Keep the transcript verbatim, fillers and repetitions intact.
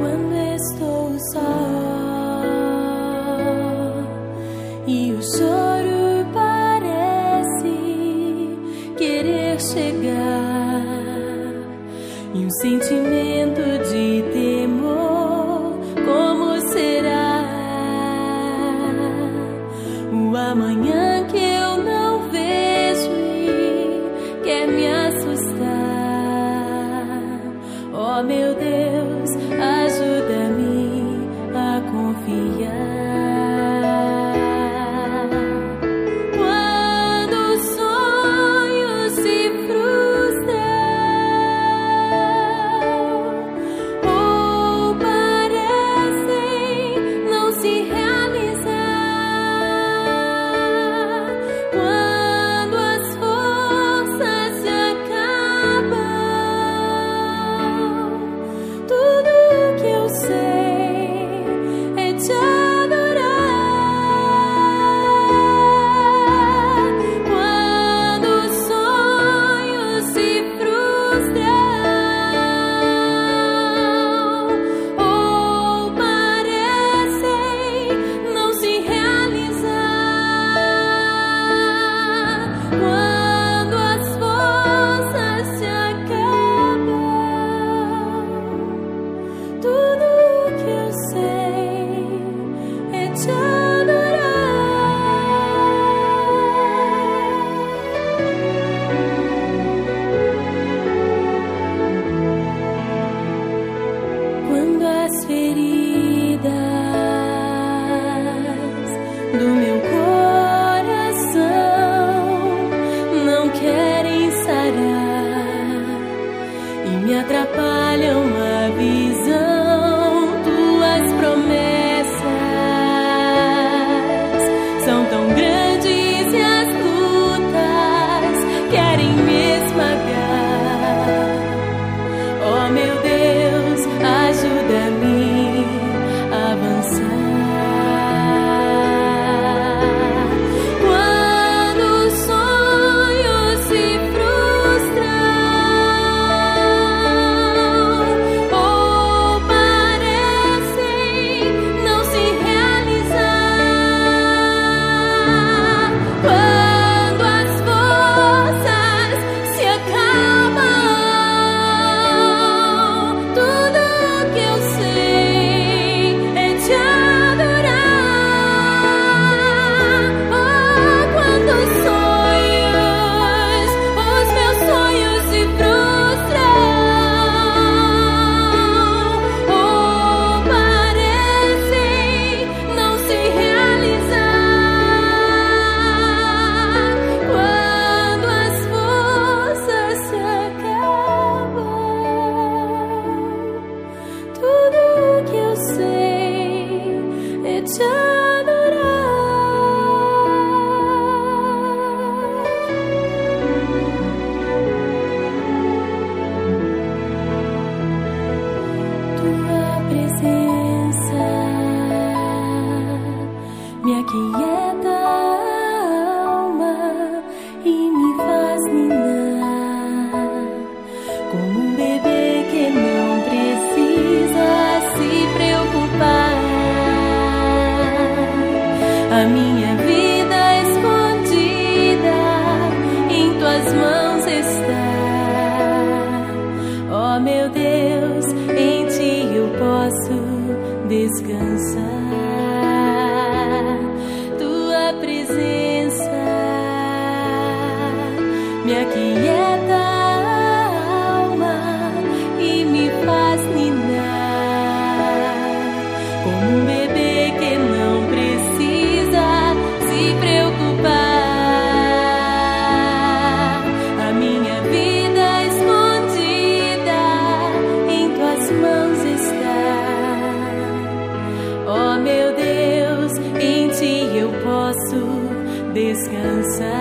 Quando estou só e o choro parece querer chegar, e um sentimento de temor, como será o amanhã que eu não vejo e quer me assustar? Oh meu Deus, ajuda-me a confiar. Quando as feridas do meu coração não querem sarar e me atrapalham a visão, tuas promessas são tão grandes e as lutas querem me esmagar. Oh meu Deus, ajuda-me a avançar. Quando os sonhos se frustram ou parecem não se realizar, quando as forças se acabam, tudo que eu sei é te adorar. Oh, quando os sonhos, os meus sonhos se frustram ou parecem não se realizar, quando as forças se acabam, tudo que eu sei é te adorar. Tua presença me aquieta a alma e me faz ninar como um bebê que não precisa se preocupar. A minha vida escondida em tuas mãos está. Oh meu Deus, em ti eu posso descansar. Tua presença me aquieta a alma e me faz ninar como um bebê que não precisa se preocupar. A minha vida escondida em tuas mãos está. Oh meu Deus, em ti eu posso descansar.